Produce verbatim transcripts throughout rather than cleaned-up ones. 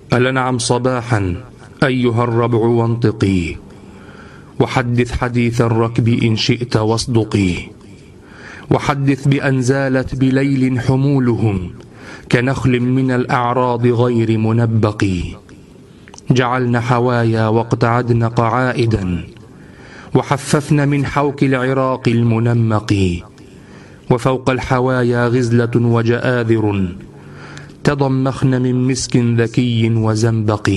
ألنعم صباحا أيها الربع وانطقي، وحدث حديث الركب إن شئت واصدقي، وحدث بأن زالت بليل حمولهم كنخل من الأعراض غير منبق، جعلن حوايا واقتعدن قعائدا، وحففن من حوك العراق المنمق، وفوق الحوايا غزلة وجآذر تضمخن من مسك ذكي وزنبق،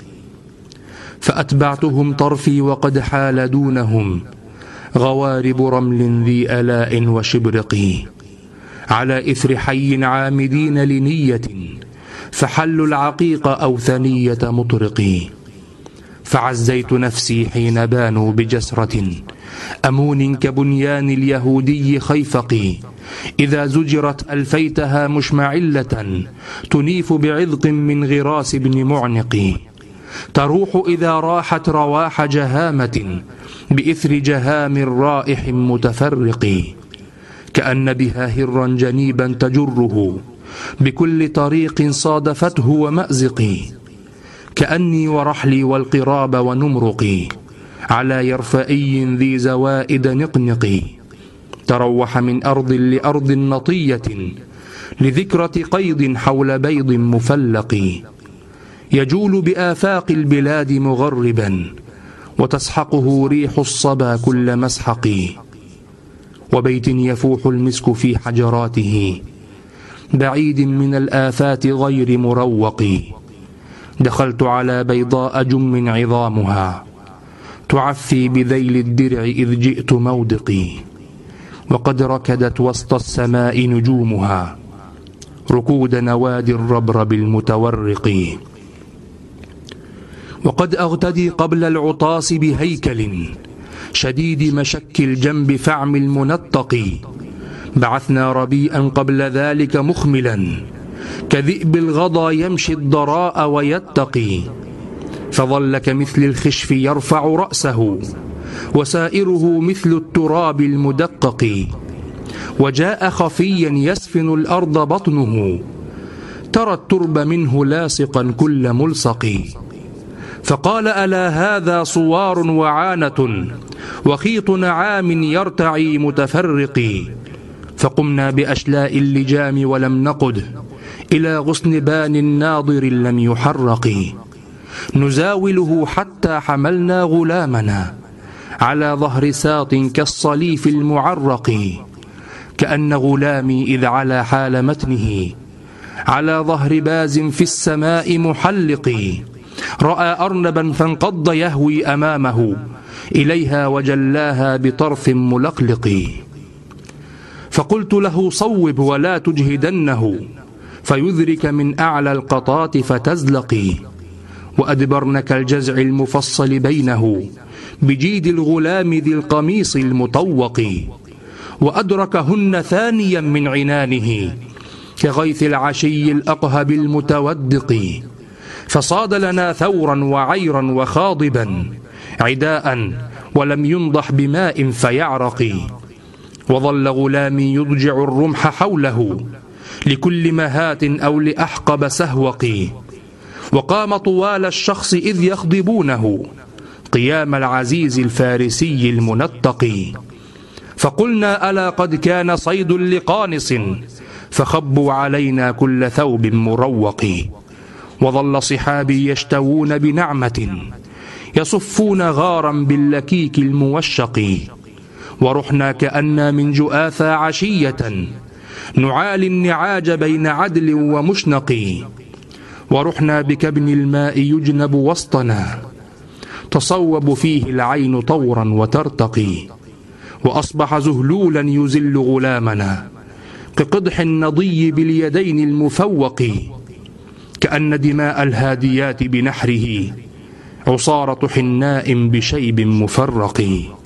فأتبعتهم طرفي وقد حال دونهم غوارب رمل ذي ألاء وشبرق، على إثر حي عامدين لنية فحلوا العقيق أو ثنية مطرق، فعزيت نفسي حين بانوا بجسرة أمون كبنيان اليهودي خيفق، إذا زجرت ألفيتها مشمعلة تنيف بعذق من غراس بن معنق، تروح إذا راحت رواح جهامة بإثر جهام رائح متفرق، كأن بها هرا جنيبا تجره بكل طريق صادفته ومأزق، كأني ورحلي والقراب ونمرقي على يرفئي ذي زوائد نقنق، تروح من أرض لأرض نطية لذكرة قيض حول بيض مفلق، يجول بآفاق البلاد مغربا وتسحقه ريح الصبا كل مسحق، وبيت يفوح المسك في حجراته بعيد من الآفات غير مروق، دخلت على بيضاء جم عظامها تعفي بذيل الدرع إذ جئت مودقي، وقد ركدت وسط السماء نجومها ركود نوادي الربرب المتورق، وقد أغتدي قبل العطاس بهيكل شديد مشك الجنب فعم المنطق، بعثنا ربيئا قبل ذلك مخملا كذئب الغضا يمشي الضراء ويتقي، فظل كمثل الخشف يرفع رأسه وسائره مثل التراب المدقق، وجاء خفيا يسفن الأرض بطنه ترى الترب منه لاصقا كل ملصق، فقال ألا هذا صوار وعانة وخيط نعام يرتعي متفرق، فقمنا بأشلاء اللجام ولم نقد إلى غصن بان ناضر لم يحرق، نزاوله حتى حملنا غلامنا على ظهر ساط كالصليف المعرق، كأن غلامي إذ على حال متنه على ظهر باز في السماء محلق، رأى أرنبا فانقض يهوي أمامه إليها وجلاها بطرف ملقلق، فقلت له صوب ولا تجهدنه فيذرك من أعلى القطات فتزلقي، وأدبرن كالجزع المفصل بينه بجيد الغلام ذي القميص المطوق، وأدركهن ثانيا من عنانه كغيث العشي الأقهب المتودق، فصاد لنا ثورا وعيرا وخاضبا عداء ولم ينضح بماء فيعرق، وظل غلامي يضجع الرمح حوله لكل مهات أو لأحقب سهوق، وقام طوال الشخص إذ يخضبونه قيام العزيز الفارسي المنطق، فقلنا ألا قد كان صيد لقانص فخبوا علينا كل ثوب مروق، وظل صحابي يشتوون بنعمة يصفون غارا باللكيك الموشق، ورحنا كأنا من جؤاثى عشية نعالي النعاج بين عدل ومشنق، ورحنا بكبن الماء يجنب وسطنا تصوب فيه العين طورا وترتقي، وأصبح زهلولا يزل غلامنا كقدح النضي باليدين المفوق، كأن دماء الهاديات بنحره عصارة حناء بشيب مفرق.